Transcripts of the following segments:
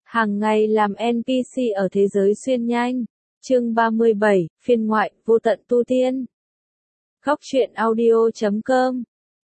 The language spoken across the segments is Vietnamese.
Hàng ngày làm NPC ở thế giới xuyên nhanh. Chương 37, phiên ngoại, vô tận tu tiên. Góc truyện audio.com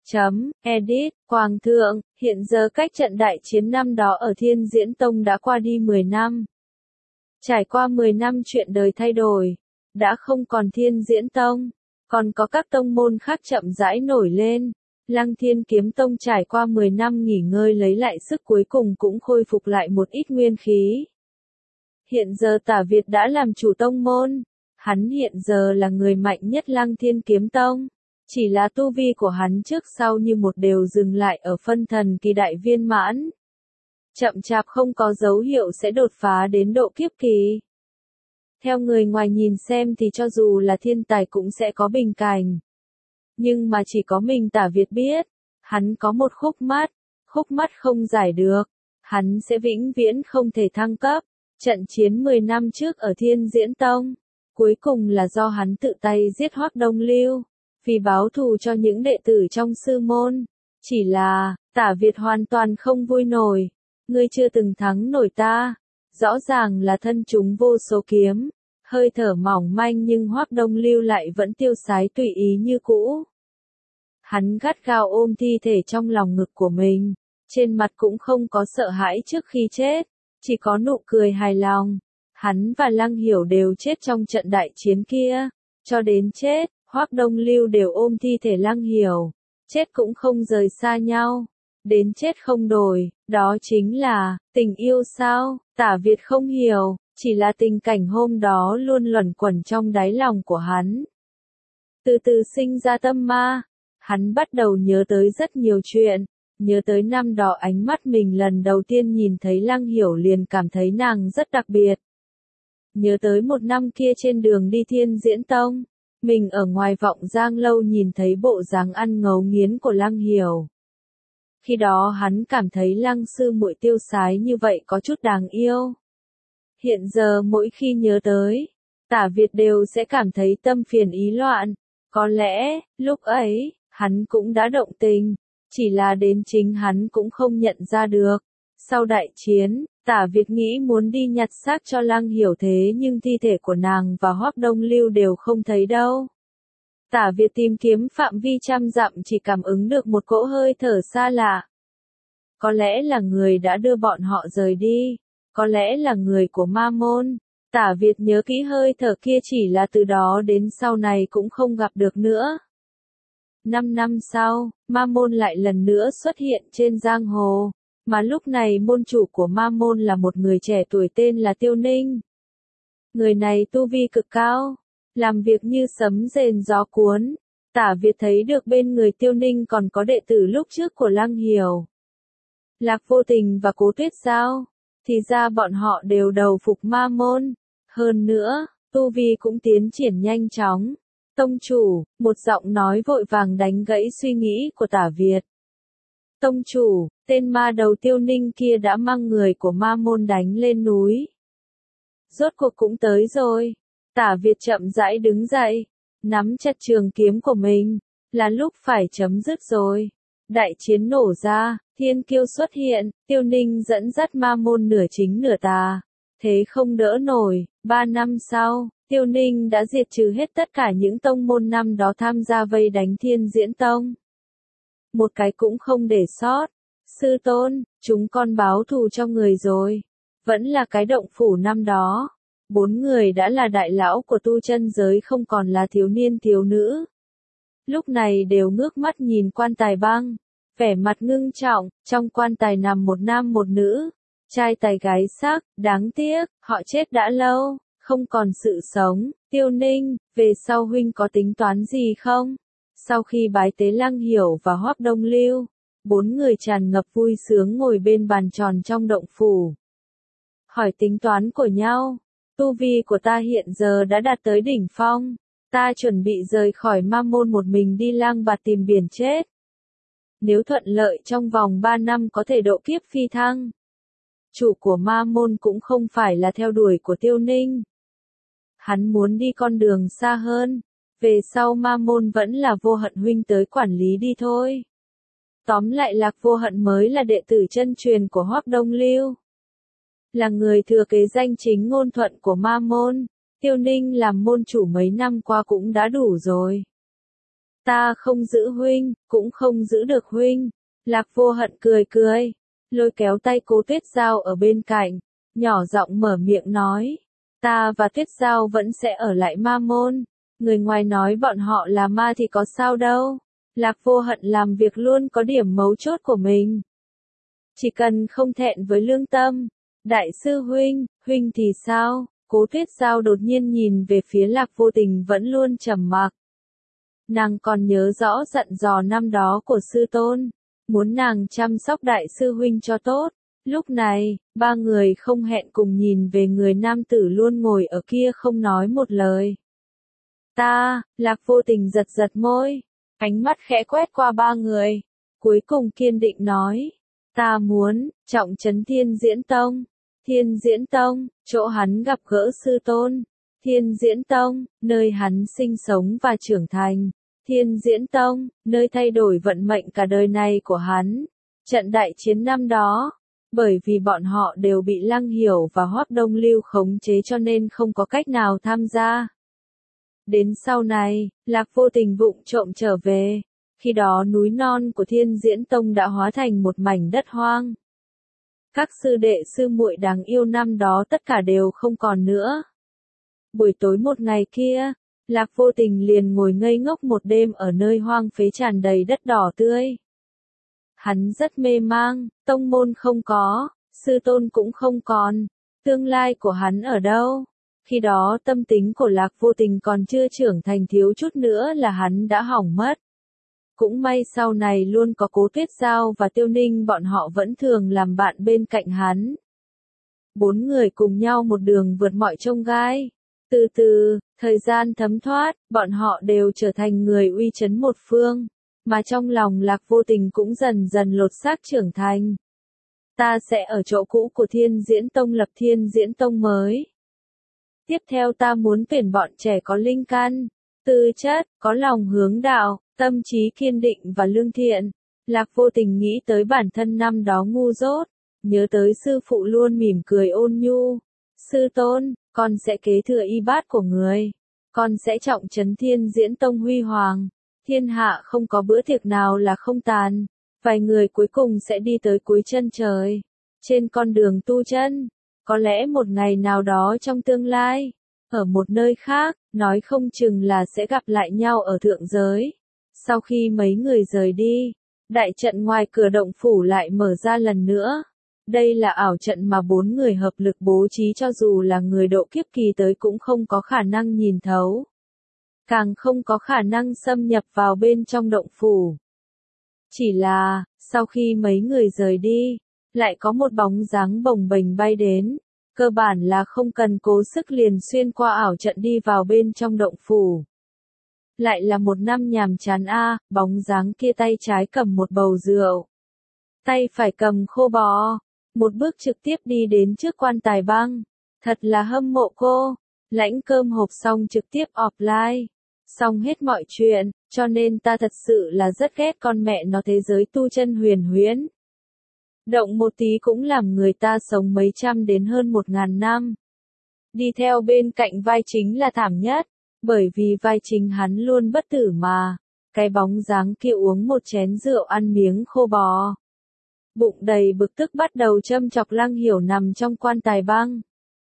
edit, Hoàng thượng, hiện giờ cách trận đại chiến năm đó ở Thiên Diễn Tông đã qua đi 10 năm. Trải qua 10 năm chuyện đời thay đổi, đã không còn Thiên Diễn Tông, còn có các tông môn khác chậm rãi nổi lên. Lăng Thiên Kiếm Tông trải qua 10 năm nghỉ ngơi lấy lại sức cuối cùng cũng khôi phục lại một ít nguyên khí. Hiện giờ Tả Việt đã làm chủ tông môn, hắn hiện giờ là người mạnh nhất Lăng Thiên Kiếm Tông. Chỉ là tu vi của hắn trước sau như một đều dừng lại ở phân thần kỳ đại viên mãn. Chậm chạp không có dấu hiệu sẽ đột phá đến độ kiếp kỳ. Theo người ngoài nhìn xem thì cho dù là thiên tài cũng sẽ có bình cảnh. Nhưng mà chỉ có mình Tả Việt biết, hắn có một khúc mắc không giải được, hắn sẽ vĩnh viễn không thể thăng cấp. Trận chiến 10 năm trước ở Thiên Diễn Tông, cuối cùng là do hắn tự tay giết Hoắc Đông Lưu, vì báo thù cho những đệ tử trong sư môn. Chỉ là, Tả Việt hoàn toàn không vui nổi, ngươi chưa từng thắng nổi ta, rõ ràng là thân chúng vô số kiếm, hơi thở mỏng manh nhưng Hoắc Đông Lưu lại vẫn tiêu sái tùy ý như cũ. Hắn gắt gao ôm thi thể trong lòng ngực của mình, trên mặt cũng không có sợ hãi trước khi chết, chỉ có nụ cười hài lòng. Hắn và Lăng Hiểu đều chết trong trận đại chiến kia, cho đến chết, Hoắc Đông Lưu đều ôm thi thể Lăng Hiểu, chết cũng không rời xa nhau, đến chết không đổi, đó chính là tình yêu sao? Tả Việt không hiểu, chỉ là tình cảnh hôm đó luôn luẩn quẩn trong đáy lòng của hắn. Từ từ sinh ra tâm ma, hắn bắt đầu nhớ tới rất nhiều chuyện, nhớ tới năm đó ánh mắt mình lần đầu tiên nhìn thấy Lăng Hiểu liền cảm thấy nàng rất đặc biệt. Nhớ tới một năm kia trên đường đi Thiên Diễn Tông, mình ở ngoài vọng giang lâu nhìn thấy bộ dáng ăn ngấu nghiến của Lăng Hiểu. Khi đó hắn cảm thấy Lăng sư muội tiêu sái như vậy có chút đáng yêu. Hiện giờ mỗi khi nhớ tới, Tả Việt đều sẽ cảm thấy tâm phiền ý loạn. Có lẽ, lúc ấy, hắn cũng đã động tình, chỉ là đến chính hắn cũng không nhận ra được. Sau đại chiến, Tả Việt nghĩ muốn đi nhặt xác cho Lăng Hiểu thế nhưng thi thể của nàng và Hoắc Đông Lưu đều không thấy đâu. Tả Việt tìm kiếm phạm vi trăm dặm chỉ cảm ứng được một cỗ hơi thở xa lạ. Có lẽ là người đã đưa bọn họ rời đi, có lẽ là người của Ma Môn. Tả Việt nhớ kỹ hơi thở kia chỉ là từ đó đến sau này cũng không gặp được nữa. 5 năm sau, Ma Môn lại lần nữa xuất hiện trên giang hồ, mà lúc này môn chủ của Ma Môn là một người trẻ tuổi tên là Tiêu Ninh. Người này tu vi cực cao, làm việc như sấm rền gió cuốn. Tả Việt thấy được bên người Tiêu Ninh còn có đệ tử lúc trước của Lăng Hiểu, Lạc Vô Tình và Cố Tuyết Giao, thì ra bọn họ đều đầu phục Ma Môn. Hơn nữa, tu vi cũng tiến triển nhanh chóng. Tông chủ, một giọng nói vội vàng đánh gãy suy nghĩ của Tả Việt. Tông chủ, tên ma đầu Tiêu Ninh kia đã mang người của Ma Môn đánh lên núi. Rốt cuộc cũng tới rồi. Tả Việt chậm rãi đứng dậy, nắm chặt trường kiếm của mình, là lúc phải chấm dứt rồi. Đại chiến nổ ra, thiên kiêu xuất hiện, Tiêu Ninh dẫn dắt Ma Môn nửa chính nửa tà. Thế không đỡ nổi, 3 năm sau, Tiêu Ninh đã diệt trừ hết tất cả những tông môn năm đó tham gia vây đánh Thiên Diễn Tông. Một cái cũng không để sót. Sư tôn, chúng con báo thù cho người rồi. Vẫn là cái động phủ năm đó. 4 người đã là đại lão của tu chân giới không còn là thiếu niên thiếu nữ. Lúc này đều ngước mắt nhìn quan tài băng. Vẻ mặt ngưng trọng, trong quan tài nằm một nam một nữ. Trai tài gái sắc, đáng tiếc, họ chết đã lâu, không còn sự sống. Tiêu Ninh, về sau huynh có tính toán gì không? Sau khi bái tế Lăng Hiểu và Hoắc Đông Lưu, 4 người tràn ngập vui sướng ngồi bên bàn tròn trong động phủ. Hỏi tính toán của nhau, tu vi của ta hiện giờ đã đạt tới đỉnh phong, ta chuẩn bị rời khỏi Ma Môn một mình đi lang bạt tìm biển chết. Nếu thuận lợi trong vòng 3 năm có thể độ kiếp phi thăng. Chủ của Ma Môn cũng không phải là theo đuổi của Tiêu Ninh. Hắn muốn đi con đường xa hơn, về sau Ma Môn vẫn là Vô Hận huynh tới quản lý đi thôi. Tóm lại Lạc Vô Hận mới là đệ tử chân truyền của Hoắc Đông Lưu. là người thừa kế danh chính ngôn thuận của ma môn. Tiêu Ninh làm môn chủ mấy năm qua cũng đã đủ rồi. Ta không giữ huynh, cũng không giữ được huynh. Lạc Vô Hận cười cười, lôi kéo tay Cố Tuyết Giao ở bên cạnh, nhỏ giọng mở miệng nói. Ta và Tuyết Giao vẫn sẽ ở lại ma môn. Người ngoài nói bọn họ là ma thì có sao đâu. Lạc Vô Hận làm việc luôn có điểm mấu chốt của mình. Chỉ cần không thẹn với lương tâm. Đại sư huynh, huynh thì sao? Cố Tuyết Giao đột nhiên nhìn về phía Lạc Vô Tình vẫn luôn trầm mặc. Nàng còn nhớ rõ dặn dò năm đó của sư tôn, muốn nàng chăm sóc đại sư huynh cho tốt. Lúc này, ba người không hẹn cùng nhìn về người nam tử luôn ngồi ở kia không nói một lời. Ta, Lạc Vô Tình giật giật môi, ánh mắt khẽ quét qua ba người, cuối cùng kiên định nói, ta muốn, trọng trấn Thiên Diễn Tông. Thiên Diễn Tông, chỗ hắn gặp gỡ sư tôn. Thiên Diễn Tông, nơi hắn sinh sống và trưởng thành. Thiên Diễn Tông, nơi thay đổi vận mệnh cả đời này của hắn. Trận đại chiến năm đó, bởi vì bọn họ đều bị Lăng Hiểu và Hoắc Đông Lưu khống chế cho nên không có cách nào tham gia. Đến sau này, Lạc Vô Tình vụng trộm trở về. Khi đó núi non của Thiên Diễn Tông đã hóa thành một mảnh đất hoang. Các sư đệ sư muội đáng yêu năm đó tất cả đều không còn nữa. Buổi tối một ngày kia, Lạc Vô Tình liền ngồi ngây ngốc một đêm ở nơi hoang phế tràn đầy đất đỏ tươi. Hắn rất mê mang, tông môn không có, sư tôn cũng không còn, tương lai của hắn ở đâu? Khi đó tâm tính của Lạc Vô Tình còn chưa trưởng thành, thiếu chút nữa là hắn đã hỏng mất. Cũng may sau này luôn có Cố Tuyết Giao và Tiêu Ninh, bọn họ vẫn thường làm bạn bên cạnh hắn. Bốn người cùng nhau một đường vượt mọi chông gai. Từ từ, thời gian thấm thoát, bọn họ đều trở thành người uy chấn một phương, mà trong lòng Lạc Vô Tình cũng dần dần lột xác trưởng thành. Ta sẽ ở chỗ cũ của Thiên Diễn Tông lập Thiên Diễn Tông mới. Tiếp theo ta muốn tuyển bọn trẻ có linh căn, tư chất, có lòng hướng đạo, tâm trí kiên định và lương thiện. Lạc Vô Tình nghĩ tới bản thân năm đó ngu dốt, nhớ tới sư phụ luôn mỉm cười ôn nhu. Sư tôn, con sẽ kế thừa y bát của người. Con sẽ trọng trấn Thiên Diễn Tông huy hoàng. Thiên hạ không có bữa tiệc nào là không tàn. Vài người cuối cùng sẽ đi tới cuối chân trời. Trên con đường tu chân, có lẽ một ngày nào đó trong tương lai, ở một nơi khác, nói không chừng là sẽ gặp lại nhau ở thượng giới. Sau khi mấy người rời đi, đại trận ngoài cửa động phủ lại mở ra lần nữa. Đây là ảo trận mà bốn người hợp lực bố trí, cho dù là người độ kiếp kỳ tới cũng không có khả năng nhìn thấu. Càng không có khả năng xâm nhập vào bên trong động phủ. Chỉ là, sau khi mấy người rời đi, lại có một bóng dáng bồng bềnh bay đến. Cơ bản là không cần cố sức liền xuyên qua ảo trận đi vào bên trong động phủ. Lại là một năm nhàm chán bóng dáng kia tay trái cầm một bầu rượu. Tay phải cầm khô bò. Một bước trực tiếp đi đến trước quan tài băng. Thật là hâm mộ cô. Lãnh cơm hộp xong trực tiếp offline. Xong hết mọi chuyện, cho nên ta thật sự là rất ghét con mẹ nó thế giới tu chân huyền huyễn. Động một tí cũng làm người ta sống mấy trăm đến hơn 1000 năm. Đi theo bên cạnh vai chính là thảm nhất, bởi vì vai chính hắn luôn bất tử mà. Cái bóng dáng kia uống một chén rượu ăn miếng khô bò. Bụng đầy bực tức bắt đầu châm chọc Lăng Hiểu nằm trong quan tài băng.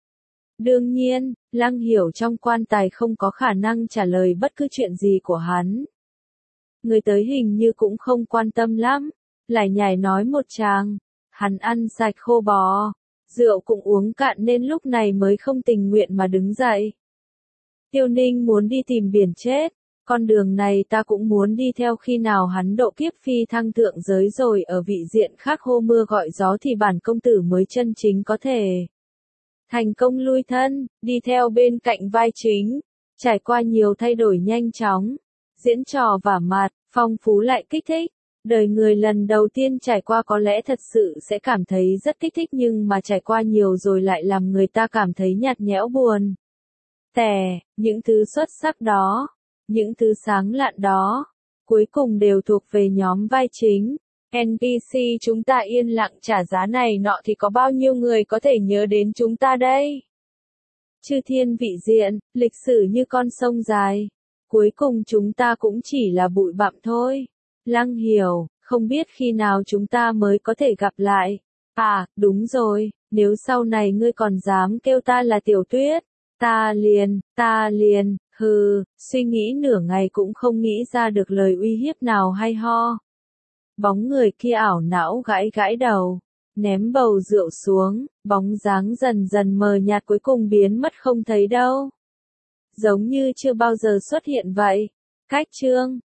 Đương nhiên, Lăng Hiểu trong quan tài không có khả năng trả lời bất cứ chuyện gì của hắn. Người tới hình như cũng không quan tâm lắm, lại nhảy nói một tràng. Hắn ăn sạch khô bò, rượu cũng uống cạn nên lúc này mới không tình nguyện mà đứng dậy. Tiêu Ninh muốn đi tìm biển chết, con đường này ta cũng muốn đi theo, khi nào hắn độ kiếp phi thăng thượng giới rồi ở vị diện khác hô mưa gọi gió thì bản công tử mới chân chính có thể thành công lui thân, đi theo bên cạnh vai chính, trải qua nhiều thay đổi nhanh chóng, diễn trò vả mặt, phong phú lại kích thích. Đời người lần đầu tiên trải qua có lẽ thật sự sẽ cảm thấy rất kích thích, nhưng mà trải qua nhiều rồi lại làm người ta cảm thấy nhạt nhẽo buồn tẻ. Những thứ xuất sắc đó, những thứ sáng lạn đó, cuối cùng đều thuộc về nhóm vai chính. NPC chúng ta yên lặng trả giá này nọ thì có bao nhiêu người có thể nhớ đến chúng ta đây? Chư thiên vị diện, lịch sử như con sông dài. Cuối cùng chúng ta cũng chỉ là bụi bặm thôi. Lăng Hiểu, không biết khi nào chúng ta mới có thể gặp lại. À, đúng rồi, nếu sau này ngươi còn dám kêu ta là Tiểu Tuyết, ta liền, suy nghĩ nửa ngày cũng không nghĩ ra được lời uy hiếp nào hay ho. Bóng người kia ảo não gãi gãi đầu, ném bầu rượu xuống, bóng dáng dần dần mờ nhạt cuối cùng biến mất không thấy đâu. Giống như chưa bao giờ xuất hiện vậy. Cách chương